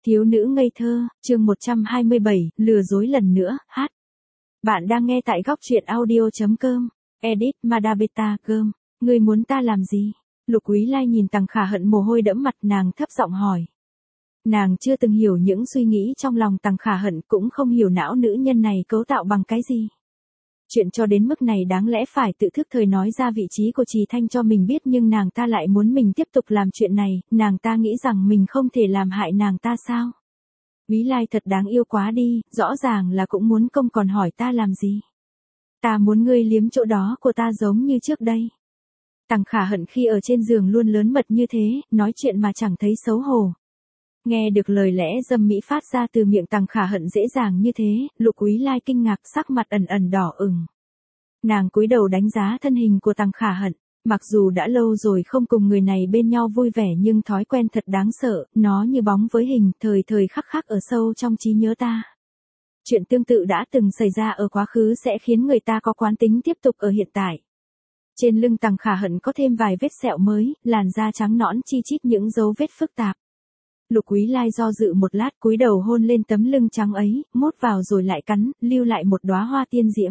Thiếu nữ ngây thơ, chương 127, lừa dối lần nữa, hát. Bạn đang nghe tại góc truyện audio.com, edit Madabeta Gơm, ngươi muốn ta làm gì? Lục Quý Lai nhìn Tằng Khả Hận mồ hôi đẫm mặt, nàng thấp giọng hỏi. Nàng chưa từng hiểu những suy nghĩ trong lòng Tằng Khả Hận, cũng không hiểu não nữ nhân này cấu tạo bằng cái gì. Chuyện cho đến mức này đáng lẽ phải tự thức thời nói ra vị trí của Trì Thanh cho mình biết, nhưng nàng ta lại muốn mình tiếp tục làm chuyện này, nàng ta nghĩ rằng mình không thể làm hại nàng ta sao? Quý Lai thật đáng yêu quá đi, rõ ràng là cũng muốn công còn hỏi ta làm gì? Ta muốn ngươi liếm chỗ đó của ta giống như trước đây. Tằng Khả Hận khi ở trên giường luôn lớn mật như thế, nói chuyện mà chẳng thấy xấu hổ. Nghe được lời lẽ dâm mỹ phát ra từ miệng Tằng Khả Hận dễ dàng như thế, Lục Quý Lai kinh ngạc, sắc mặt ẩn ẩn đỏ ửng. Nàng cúi đầu đánh giá thân hình của Tằng Khả Hận, mặc dù đã lâu rồi không cùng người này bên nhau vui vẻ, nhưng thói quen thật đáng sợ, nó như bóng với hình, thời thời khắc khắc ở sâu trong trí nhớ ta. Chuyện tương tự đã từng xảy ra ở quá khứ sẽ khiến người ta có quán tính tiếp tục ở hiện tại. Trên lưng Tằng Khả Hận có thêm vài vết sẹo mới, làn da trắng nõn chi chít những dấu vết phức tạp. Lục Quý Lai do dự một lát, cúi đầu hôn lên tấm lưng trắng ấy, mốt vào rồi lại cắn, lưu lại một đóa hoa tiên diễm.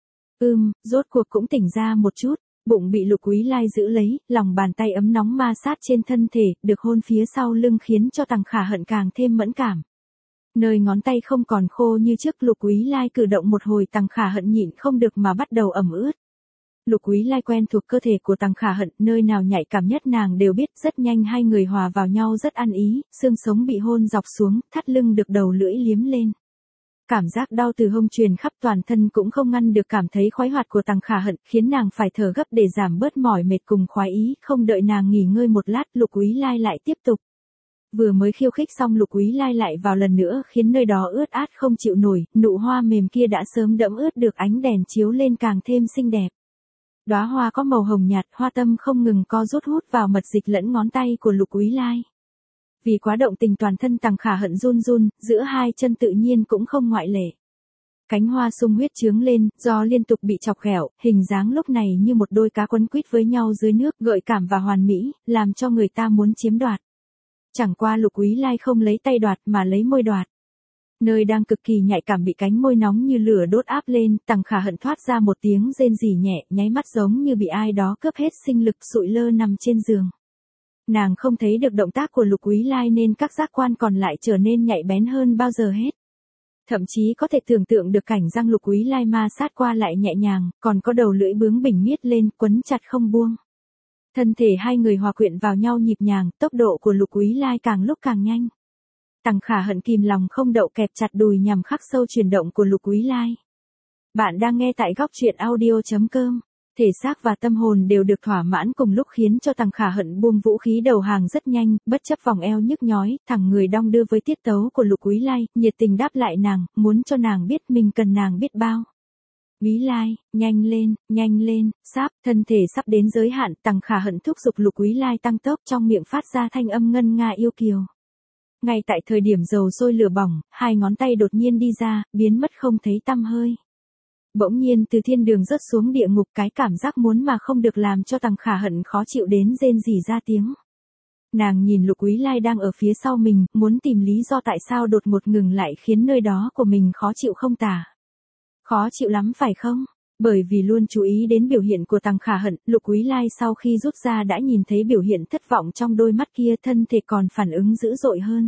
Rốt cuộc cũng tỉnh ra một chút, bụng bị Lục Quý Lai giữ lấy, lòng bàn tay ấm nóng ma sát trên thân thể, được hôn phía sau lưng khiến cho Tằng Khả Hận càng thêm mẫn cảm. Nơi ngón tay không còn khô như trước, Lục Quý Lai cử động một hồi, Tằng Khả Hận nhịn không được mà bắt đầu ẩm ướt. Lục Quý Lai quen thuộc cơ thể của Tằng Khả Hận, nơi nào nhạy cảm nhất nàng đều biết, rất nhanh hai người hòa vào nhau rất ăn ý, xương sống bị hôn dọc xuống, thắt lưng được đầu lưỡi liếm lên. Cảm giác đau từ hông truyền khắp toàn thân cũng không ngăn được cảm thấy khoái hoạt của Tằng Khả Hận, khiến nàng phải thở gấp để giảm bớt mỏi mệt cùng khoái ý, không đợi nàng nghỉ ngơi một lát, Lục Quý Lai lại tiếp tục. Vừa mới khiêu khích xong, Lục Quý Lai lại vào lần nữa, khiến nơi đó ướt át không chịu nổi, nụ hoa mềm kia đã sớm đẫm ướt được ánh đèn chiếu lên càng thêm xinh đẹp. Đóa hoa có màu hồng nhạt, hoa tâm không ngừng co rút hút vào mật dịch lẫn ngón tay của Lục Quý Lai. Vì quá động tình toàn thân Tằng Khả Hận run run, giữa hai chân tự nhiên cũng không ngoại lệ. Cánh hoa sung huyết trướng lên, do liên tục bị chọc ghẹo, hình dáng lúc này như một đôi cá quấn quýt với nhau dưới nước, gợi cảm và hoàn mỹ, làm cho người ta muốn chiếm đoạt. Chẳng qua Lục Quý Lai không lấy tay đoạt mà lấy môi đoạt. Nơi đang cực kỳ nhạy cảm bị cánh môi nóng như lửa đốt áp lên, Tằng Khả Hận thoát ra một tiếng rên rỉ nhẹ, nháy mắt giống như bị ai đó cướp hết sinh lực, sụi lơ nằm trên giường. Nàng không thấy được động tác của Lục Quý Lai nên các giác quan còn lại trở nên nhạy bén hơn bao giờ hết. Thậm chí có thể tưởng tượng được cảnh răng Lục Quý Lai ma sát qua lại nhẹ nhàng, còn có đầu lưỡi bướng bỉnh miết lên, quấn chặt không buông. Thân thể hai người hòa quyện vào nhau nhịp nhàng, tốc độ của Lục Quý Lai càng lúc càng nhanh. Tằng Khả Hận kìm lòng không đậu kẹp chặt đùi nhằm khắc sâu chuyển động của Lục Quý Lai. Bạn đang nghe tại góc truyện audio.com. Thể xác và tâm hồn đều được thỏa mãn cùng lúc khiến cho Tằng Khả Hận buông vũ khí đầu hàng rất nhanh, bất chấp vòng eo nhức nhói, thẳng người đong đưa với tiết tấu của Lục Quý Lai, nhiệt tình đáp lại nàng, muốn cho nàng biết mình cần nàng biết bao. Quý Lai, nhanh lên, sắp, thân thể sắp đến giới hạn, Tằng Khả Hận thúc giục Lục Quý Lai tăng tốc, trong miệng phát ra thanh âm ngân nga yêu kiều. Ngay tại thời điểm dầu sôi lửa bỏng, hai ngón tay đột nhiên đi ra, biến mất không thấy tăm hơi. Bỗng nhiên từ thiên đường rớt xuống địa ngục, cái cảm giác muốn mà không được làm cho Tằng Khả Hận khó chịu đến rên rỉ ra tiếng. Nàng nhìn Lục Quý Lai đang ở phía sau mình, muốn tìm lý do tại sao đột ngột ngừng lại khiến nơi đó của mình khó chịu không tả. Khó chịu lắm phải không? Bởi vì luôn chú ý đến biểu hiện của Tằng Khả Hận, Lục Quý Lai sau khi rút ra đã nhìn thấy biểu hiện thất vọng trong đôi mắt kia, thân thể còn phản ứng dữ dội hơn.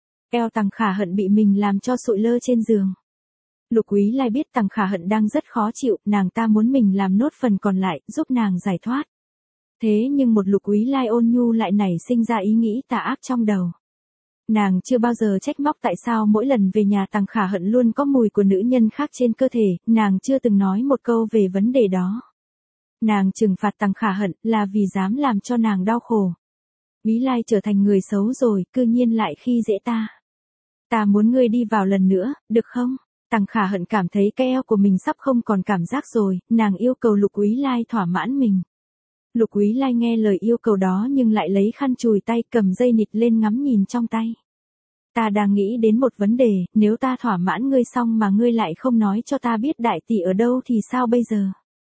Eo Tằng Khả Hận bị mình làm cho sụi lơ trên giường. Lục Quý Lai biết Tằng Khả Hận đang rất khó chịu, nàng ta muốn mình làm nốt phần còn lại, giúp nàng giải thoát. Thế nhưng một Lục Quý Lai ôn nhu lại nảy sinh ra ý nghĩ tà ác trong đầu. Nàng chưa bao giờ trách móc tại sao mỗi lần về nhà Tằng Khả Hận luôn có mùi của nữ nhân khác trên cơ thể, nàng chưa từng nói một câu về vấn đề đó. Nàng trừng phạt Tằng Khả Hận là vì dám làm cho nàng đau khổ. Quý Lai trở thành người xấu rồi, cư nhiên lại khi dễ ta. Ta muốn ngươi đi vào lần nữa, được không? Tằng Khả Hận cảm thấy cái eo của mình sắp không còn cảm giác rồi, nàng yêu cầu Lục Quý Lai thỏa mãn mình. Lục Quý Lai nghe lời yêu cầu đó nhưng lại lấy khăn chùi tay, cầm dây nịt lên ngắm nhìn trong tay. Ta đang nghĩ đến một vấn đề, nếu ta thỏa mãn ngươi xong mà ngươi lại không nói cho ta biết đại tỷ ở đâu thì sao bây giờ?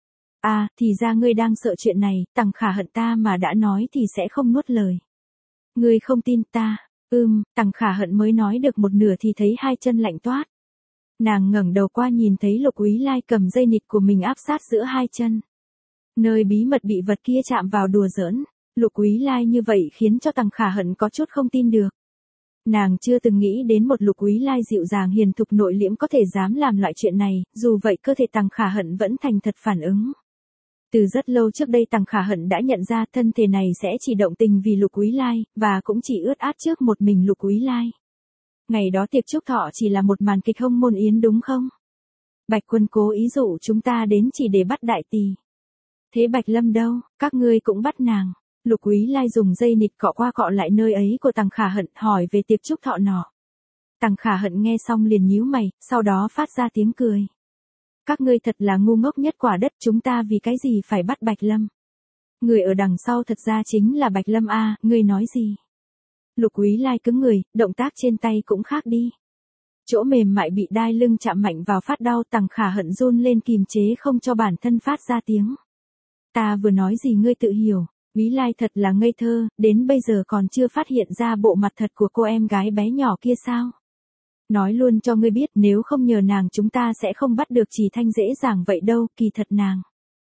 À, thì ra ngươi đang sợ chuyện này, Tằng Khả Hận, ta mà đã nói thì sẽ không nuốt lời. Ngươi không tin ta, Tằng Khả Hận mới nói được một nửa thì thấy hai chân lạnh toát. Nàng ngẩng đầu qua nhìn thấy Lục Úy Lai cầm dây nịt của mình áp sát giữa hai chân. Nơi bí mật bị vật kia chạm vào đùa giỡn. Lục Úy Lai như vậy khiến cho Tằng Khả Hận có chút không tin được. Nàng chưa từng nghĩ đến một Lục Úy Lai dịu dàng hiền thục nội liễm có thể dám làm loại chuyện này, dù vậy cơ thể Tằng Khả Hận vẫn thành thật phản ứng. Từ rất lâu trước đây Tằng Khả Hận đã nhận ra thân thể này sẽ chỉ động tình vì Lục Úy Lai, và cũng chỉ ướt át trước một mình Lục Úy Lai. Ngày đó tiệc chúc thọ chỉ là một màn kịch hông môn yến đúng không? Bạch Quân cố ý dụ chúng ta đến chỉ để bắt đại tỷ. Thế Bạch Lâm đâu, các ngươi cũng bắt nàng. Lục Úy Lai dùng dây nịt cọ qua cọ lại nơi ấy của Tằng Khả Hận, hỏi về tiệc chúc thọ nọ. Tằng Khả Hận nghe xong liền nhíu mày, sau đó phát ra tiếng cười. Các ngươi thật là ngu ngốc nhất quả đất, chúng ta vì cái gì phải bắt Bạch Lâm? Người ở đằng sau thật ra chính là Bạch Lâm a, ngươi nói gì? Lục Úy Lai cứng người, động tác trên tay cũng khác đi. Chỗ mềm mại bị đai lưng chạm mạnh vào phát đau, Tằng Khả Hận run lên kìm chế không cho bản thân phát ra tiếng. Ta vừa nói gì ngươi tự hiểu, Úy Lai thật là ngây thơ, đến bây giờ còn chưa phát hiện ra bộ mặt thật của cô em gái bé nhỏ kia sao? Nói luôn cho ngươi biết, nếu không nhờ nàng chúng ta sẽ không bắt được Trì Thanh dễ dàng vậy đâu, kỳ thật nàng.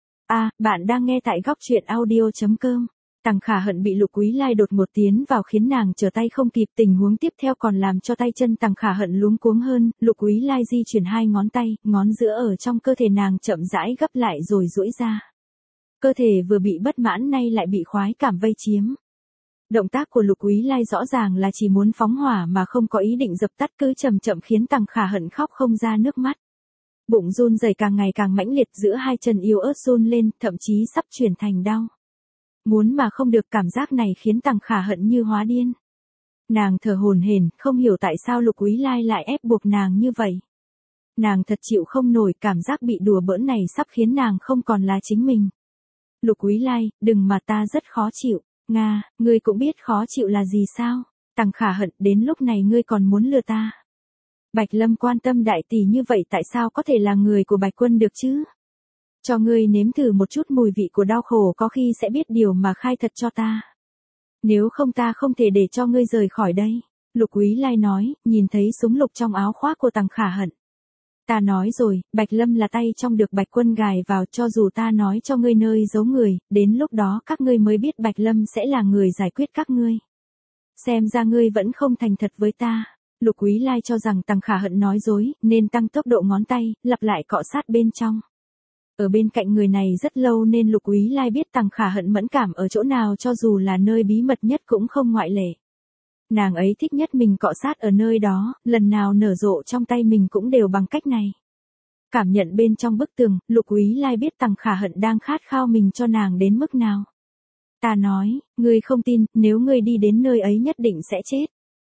Bạn đang nghe tại góc truyện audio.com. Tằng Khả Hận bị Lục Úy Lai đột ngột tiến vào khiến nàng trở tay không kịp, tình huống tiếp theo còn làm cho tay chân Tằng Khả Hận luống cuống hơn, Lục Úy Lai di chuyển hai ngón tay, ngón giữa ở trong cơ thể nàng chậm rãi gấp lại rồi duỗi ra. Cơ thể vừa bị bất mãn nay lại bị khoái cảm vây chiếm. Động tác của Lục Úy Lai rõ ràng là chỉ muốn phóng hỏa mà không có ý định dập tắt, cứ chậm chậm khiến Tằng Khả Hận khóc không ra nước mắt. Bụng run rẩy càng ngày càng mãnh liệt, giữa hai chân yếu ớt run lên, thậm chí sắp chuyển thành đau. Muốn mà không được, cảm giác này khiến Tằng Khả Hận như hóa điên. Nàng thở hổn hển, không hiểu tại sao Lục Úy Lai lại ép buộc nàng như vậy. Nàng thật chịu không nổi, cảm giác bị đùa bỡn này sắp khiến nàng không còn là chính mình. Lục Úy Lai, đừng mà ta rất khó chịu. Nga, ngươi cũng biết khó chịu là gì sao? Tằng Khả Hận, đến lúc này ngươi còn muốn lừa ta. Bạch Lâm quan tâm đại tỷ như vậy tại sao có thể là người của Bạch Quân được chứ? Cho ngươi nếm thử một chút mùi vị của đau khổ có khi sẽ biết điều mà khai thật cho ta. Nếu không ta không thể để cho ngươi rời khỏi đây. Lục Úy Lai nói, nhìn thấy súng lục trong áo khoác của Tằng Khả Hận. Ta nói rồi, Bạch Lâm là tay trong được Bạch Quân gài vào, cho dù ta nói cho ngươi nơi giấu người, đến lúc đó các ngươi mới biết Bạch Lâm sẽ là người giải quyết các ngươi. Xem ra ngươi vẫn không thành thật với ta. Lục Úy Lai cho rằng Tằng Khả Hận nói dối, nên tăng tốc độ ngón tay, lặp lại cọ sát bên trong. Ở bên cạnh người này rất lâu nên Lục Úy Lai biết Tằng Khả Hận mẫn cảm ở chỗ nào, cho dù là nơi bí mật nhất cũng không ngoại lệ. Nàng ấy thích nhất mình cọ sát ở nơi đó, lần nào nở rộ trong tay mình cũng đều bằng cách này. Cảm nhận bên trong bức tường, Lục Úy Lai biết Tằng Khả Hận đang khát khao mình cho nàng đến mức nào. Ta nói, ngươi không tin, nếu ngươi đi đến nơi ấy nhất định sẽ chết.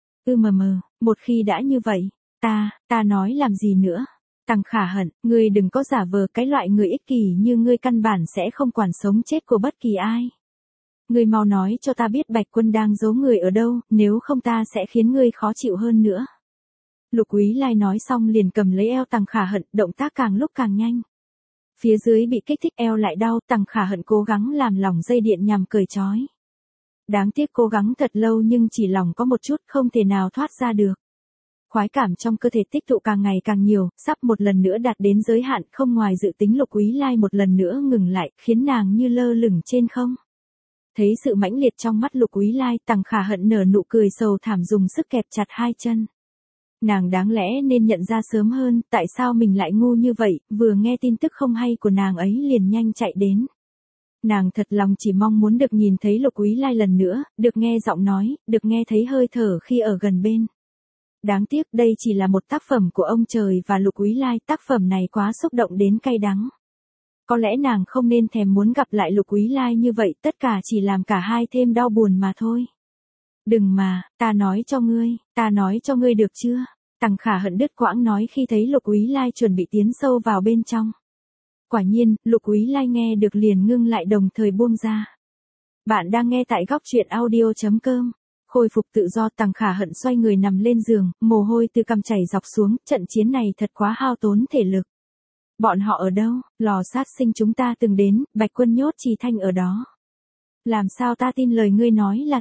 Một khi đã như vậy, ta nói làm gì nữa. Tằng Khả Hận, ngươi đừng có giả vờ, cái loại người ích kỷ như ngươi căn bản sẽ không quản sống chết của bất kỳ ai. Ngươi mau nói cho ta biết Bạch Quân đang giấu người ở đâu, nếu không ta sẽ khiến ngươi khó chịu hơn nữa. Lục Úy Lai nói xong liền cầm lấy eo Tằng Khả Hận, động tác càng lúc càng nhanh. Phía dưới bị kích thích eo lại đau, Tằng Khả Hận cố gắng làm lỏng dây điện nhằm cởi trói. Đáng tiếc cố gắng thật lâu nhưng chỉ lỏng có một chút, không thể nào thoát ra được. Khoái cảm trong cơ thể tích tụ càng ngày càng nhiều, sắp một lần nữa đạt đến giới hạn, không ngoài dự tính. Lục Úy Lai một lần nữa ngừng lại, khiến nàng như lơ lửng trên không. Thấy sự mãnh liệt trong mắt Lục Úy Lai, Tằng Khả Hận nở nụ cười sầu thảm, dùng sức kẹp chặt hai chân. Nàng đáng lẽ nên nhận ra sớm hơn, tại sao mình lại ngu như vậy, vừa nghe tin tức không hay của nàng ấy liền nhanh chạy đến. Nàng thật lòng chỉ mong muốn được nhìn thấy Lục Úy Lai lần nữa, được nghe giọng nói, được nghe thấy hơi thở khi ở gần bên. Đáng tiếc đây chỉ là một tác phẩm của ông trời và Lục Úy Lai, tác phẩm này quá xúc động đến cay đắng. Có lẽ nàng không nên thèm muốn gặp lại Lục Úy Lai như vậy, tất cả chỉ làm cả hai thêm đau buồn mà thôi. Đừng mà, ta nói cho ngươi được chưa? Tằng Khả Hận đứt quãng nói khi thấy Lục Úy Lai chuẩn bị tiến sâu vào bên trong. Quả nhiên, Lục Úy Lai nghe được liền ngưng lại, đồng thời buông ra. Bạn đang nghe tại góc truyện audio.com. Khôi phục tự do, Tằng Khả Hận xoay người nằm lên giường, mồ hôi từ cằm chảy dọc xuống, trận chiến này thật quá hao tốn thể lực. Bọn họ ở đâu? Lò sát sinh chúng ta từng đến, Bạch Quân nhốt Trì Thanh ở đó. Làm sao ta tin lời ngươi nói là thật?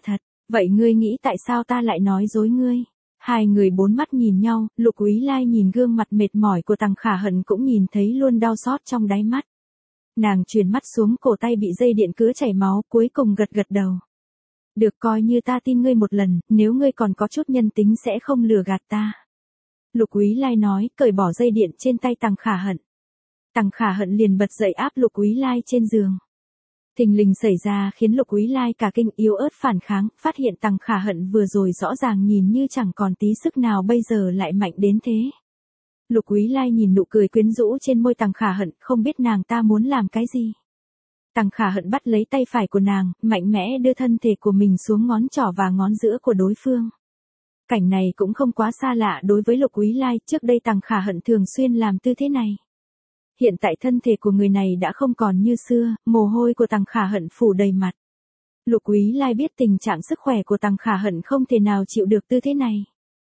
Vậy ngươi nghĩ tại sao ta lại nói dối ngươi? Hai người bốn mắt nhìn nhau, Lục Úy Lai nhìn gương mặt mệt mỏi của Tằng Khả Hận cũng nhìn thấy luôn đau xót trong đáy mắt. Nàng chuyển mắt xuống cổ tay bị dây điện cứa chảy máu, cuối cùng gật gật đầu. Được, coi như ta tin ngươi một lần, nếu ngươi còn có chút nhân tính sẽ không lừa gạt ta. Lục Úy Lai nói, cởi bỏ dây điện trên tay Tằng Khả Hận. Tằng Khả Hận liền bật dậy áp Lục Úy Lai trên giường. Thình lình xảy ra khiến Lục Úy Lai cả kinh, yếu ớt phản kháng, phát hiện Tằng Khả Hận vừa rồi rõ ràng nhìn như chẳng còn tí sức nào bây giờ lại mạnh đến thế. Lục Úy Lai nhìn nụ cười quyến rũ trên môi Tằng Khả Hận, không biết nàng ta muốn làm cái gì. Tằng Khả Hận bắt lấy tay phải của nàng, mạnh mẽ đưa thân thể của mình xuống ngón trỏ và ngón giữa của đối phương. Cảnh này cũng không quá xa lạ đối với Lục Úy Lai, trước đây Tằng Khả Hận thường xuyên làm tư thế này. Hiện tại thân thể của người này đã không còn như xưa, mồ hôi của Tằng Khả Hận phủ đầy mặt. Lục Úy Lai biết tình trạng sức khỏe của Tằng Khả Hận không thể nào chịu được tư thế này.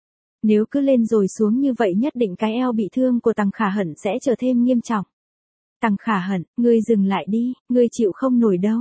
Nếu cứ lên rồi xuống như vậy nhất định cái eo bị thương của Tằng Khả Hận sẽ trở thêm nghiêm trọng. Tằng Khả Hận, ngươi dừng lại đi, ngươi chịu không nổi đâu.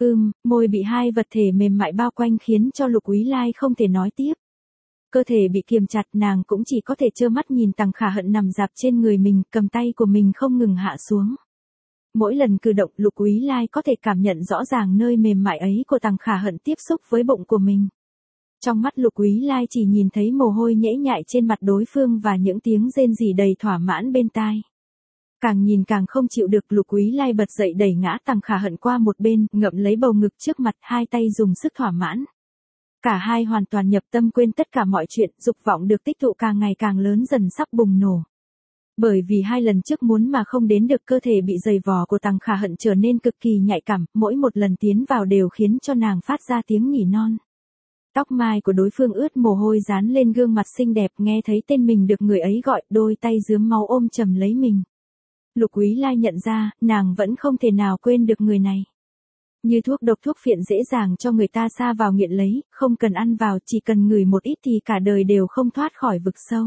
Môi bị hai vật thể mềm mại bao quanh khiến cho Lục Úy Lai không thể nói tiếp. Cơ thể bị kiềm chặt, nàng cũng chỉ có thể trơ mắt nhìn Tằng Khả Hận nằm dạp trên người mình, cầm tay của mình không ngừng hạ xuống. Mỗi lần cử động, Lục Úy Lai có thể cảm nhận rõ ràng nơi mềm mại ấy của Tằng Khả Hận tiếp xúc với bụng của mình. Trong mắt Lục Úy Lai chỉ nhìn thấy mồ hôi nhễ nhại trên mặt đối phương và những tiếng rên rỉ đầy thỏa mãn bên tai. Càng nhìn càng không chịu được, Lục Úy Lai bật dậy đẩy ngã Tằng Khả Hận qua một bên, ngậm lấy bầu ngực trước mặt, hai tay dùng sức thỏa mãn. Cả hai hoàn toàn nhập tâm, quên tất cả mọi chuyện, dục vọng được tích tụ càng ngày càng lớn dần sắp bùng nổ. Bởi vì hai lần trước muốn mà không đến được, cơ thể bị dày vò của Tằng Khả Hận trở nên cực kỳ nhạy cảm, mỗi một lần tiến vào đều khiến cho nàng phát ra tiếng nỉ non. Tóc mai của đối phương ướt mồ hôi dán lên gương mặt xinh đẹp, nghe thấy tên mình được người ấy gọi, đôi tay rướm máu ôm chầm lấy mình. Lục Úy Lai nhận ra, nàng vẫn không thể nào quên được người này. Như thuốc độc, thuốc phiện dễ dàng cho người ta sa vào nghiện lấy, không cần ăn vào, chỉ cần ngửi một ít thì cả đời đều không thoát khỏi vực sâu.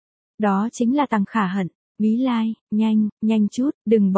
Đó chính là Tằng Khả Hận. Úy Lai, nhanh chút, đừng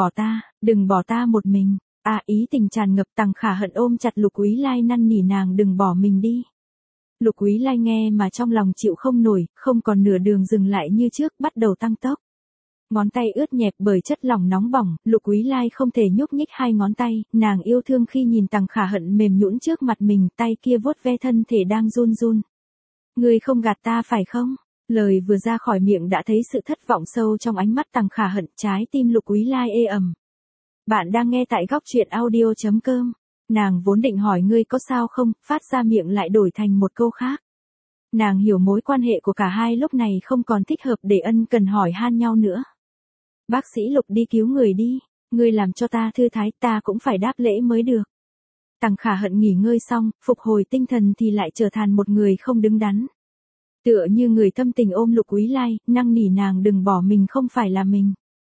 bỏ ta một mình. Ý tình tràn ngập, Tằng Khả Hận ôm chặt Lục Úy Lai năn nỉ nàng đừng bỏ mình đi. Lục Úy Lai nghe mà trong lòng chịu không nổi, không còn nửa đường dừng lại như trước, bắt đầu tăng tốc. Ngón tay ướt nhẹp bởi chất lỏng nóng bỏng, Lục Úy Lai không thể nhúc nhích hai ngón tay, nàng yêu thương khi nhìn Tằng Khả Hận mềm nhũn trước mặt mình, tay kia vuốt ve thân thể đang run run. Ngươi không gạt ta phải không? Lời vừa ra khỏi miệng đã thấy sự thất vọng sâu trong ánh mắt Tằng Khả Hận, trái tim Lục Úy Lai ê ẩm. Bạn đang nghe tại góc truyện audio.com. Nàng vốn định hỏi ngươi có sao không, phát ra miệng lại đổi thành một câu khác. Nàng hiểu mối quan hệ của cả hai lúc này không còn thích hợp để ân cần hỏi han nhau nữa. Bác sĩ Lục, đi cứu người đi, ngươi làm cho ta thư thái, ta cũng phải đáp lễ mới được. Tằng Khả Hận nghỉ ngơi xong, phục hồi tinh thần thì lại trở thành một người không đứng đắn. Tựa như người thâm tình ôm Lục Úy Lai, năn nỉ nàng đừng bỏ mình, không phải là mình.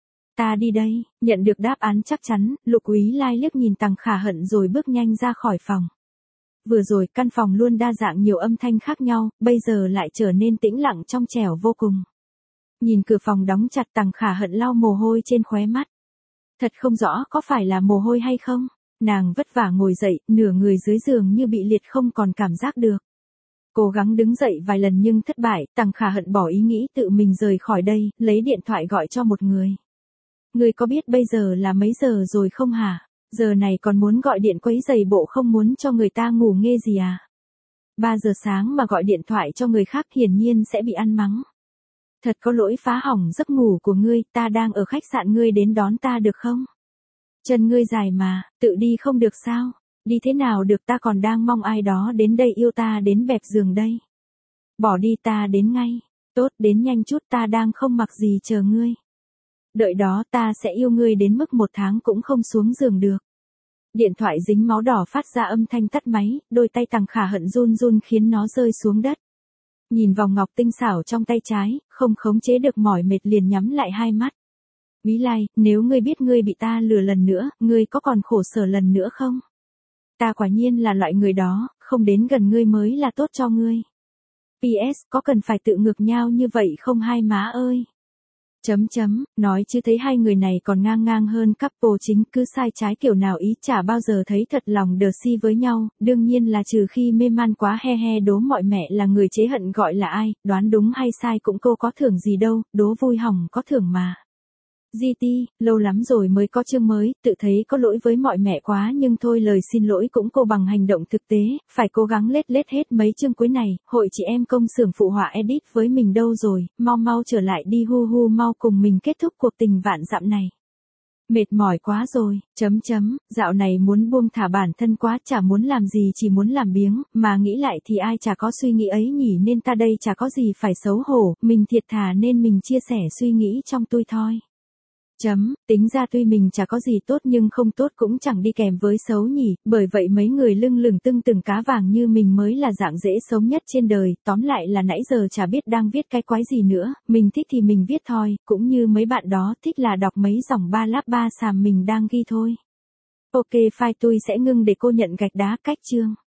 Ta đi đây. Nhận được đáp án chắc chắn, Lục Úy Lai liếc nhìn Tằng Khả Hận rồi bước nhanh ra khỏi phòng. Vừa rồi căn phòng luôn đa dạng nhiều âm thanh khác nhau, bây giờ lại trở nên tĩnh lặng trong trẻo vô cùng. Nhìn cửa phòng đóng chặt, Tằng Khả Hận lau mồ hôi trên khóe mắt. Thật không rõ có phải là mồ hôi hay không. Nàng vất vả ngồi dậy, nửa người dưới giường như bị liệt không còn cảm giác được. Cố gắng đứng dậy vài lần nhưng thất bại, Tằng Khả Hận bỏ ý nghĩ tự mình rời khỏi đây, lấy điện thoại gọi cho một người. Ngươi có biết bây giờ là mấy giờ rồi không hả? Giờ này còn muốn gọi điện quấy rầy bộ không muốn cho người ta ngủ nghe gì à? 3 giờ sáng mà gọi điện thoại cho người khác hiển nhiên sẽ bị ăn mắng. Thật có lỗi phá hỏng giấc ngủ của ngươi, ta đang ở khách sạn, ngươi đến đón ta được không? Chân ngươi dài mà, tự đi không được sao? Đi thế nào được, ta còn đang mong ai đó đến đây yêu ta đến bẹp giường đây. Bỏ đi, ta đến ngay. Tốt, đến nhanh chút, ta đang không mặc gì chờ ngươi. Đợi đó, ta sẽ yêu ngươi đến mức 1 tháng cũng không xuống giường được. Điện thoại dính máu đỏ phát ra âm thanh tắt máy, đôi tay Tằng Khả Hận run run khiến nó rơi xuống đất. Nhìn vòng ngọc tinh xảo trong tay trái, không khống chế được mỏi mệt liền nhắm lại hai mắt. Úy Lai, nếu ngươi biết ngươi bị ta lừa lần nữa, ngươi có còn khổ sở lần nữa không? Ta quả nhiên là loại người đó, không đến gần ngươi mới là tốt cho ngươi. PS, có cần phải tự ngược nhau như vậy không hai má ơi? Nói chứ thấy hai người này còn ngang ngang hơn couple chính, cứ sai trái kiểu nào ý, chả bao giờ thấy thật lòng đờ si với nhau, đương nhiên là trừ khi mê man quá. He he, đố mọi mẹ là người chế hận gọi là ai, đoán đúng hay sai cũng cô có thưởng gì đâu, đố vui hỏng có thưởng mà. GT, lâu lắm rồi mới có chương mới, tự thấy có lỗi với mọi mẹ quá nhưng thôi, lời xin lỗi cũng cô bằng hành động thực tế, phải cố gắng lết hết mấy chương cuối này. Hội chị em công xưởng phụ họa edit với mình đâu rồi, mau trở lại đi, hu mau cùng mình kết thúc cuộc tình vạn dặm này. Mệt mỏi quá rồi, dạo này muốn buông thả bản thân quá, chả muốn làm gì chỉ muốn làm biếng, mà nghĩ lại thì ai chả có suy nghĩ ấy nhỉ, nên ta đây chả có gì phải xấu hổ, mình thiệt thà nên mình chia sẻ suy nghĩ trong tôi thôi. Tính ra tuy mình chả có gì tốt nhưng không tốt cũng chẳng đi kèm với xấu nhỉ, bởi vậy mấy người lưng lửng tưng từng cá vàng như mình mới là dạng dễ sống nhất trên đời. Tóm lại là nãy giờ chả biết đang viết cái quái gì nữa, mình thích thì mình viết thôi, cũng như mấy bạn đó thích là đọc mấy dòng ba láp ba xàm mình đang ghi thôi. Ok, file tôi sẽ ngưng để cô nhận gạch đá cách chương.